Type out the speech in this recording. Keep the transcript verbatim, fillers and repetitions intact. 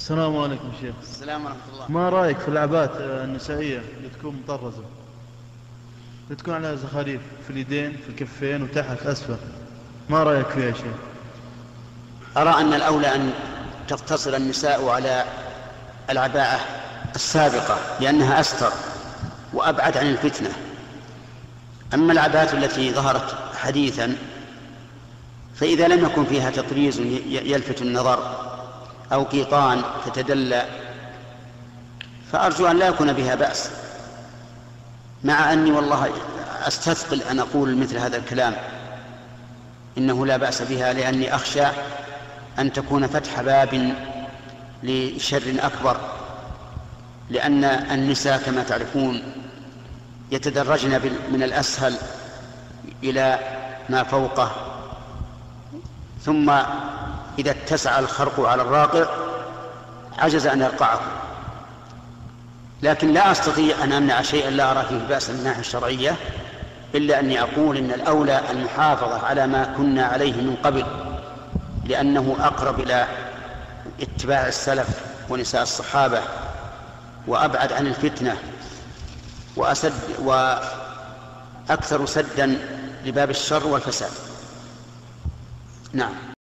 السلام عليكم شيخ. السلام ورحمة الله. ما رأيك في العبات النسائية اللي تكون مطرزة، اللي تكون عليها زخاريف في اليدين في الكفين وتحت أسفل؟ ما رأيك فيها يا شيخ؟ أرى أن الأولى أن تقتصر النساء على العباءة السابقة لأنها أستر وأبعد عن الفتنة. أما العباءة التي ظهرت حديثا فإذا لم يكن فيها تطريز يلفت النظر أو قيطان تتدلى فأرجو أن لا يكون بها بأس، مع أني والله أستثقل أن أقول مثل هذا الكلام إنه لا بأس بها، لأني أخشى أن تكون فتح باب لشر أكبر، لأن النساء كما تعرفون يتدرجن من الأسهل إلى ما فوقه، ثم إذا اتسع الخرق على الراقع عجز أن يرقعه. لكن لا أستطيع أن أمنع شيئا لا أرى فيه بأسا من الناحية الشرعية، إلا أني أقول إن الأولى المحافظة على ما كنا عليه من قبل، لأنه أقرب إلى اتباع السلف ونساء الصحابة وأبعد عن الفتنة وأسد وأكثر سدا لباب الشر والفساد. نعم.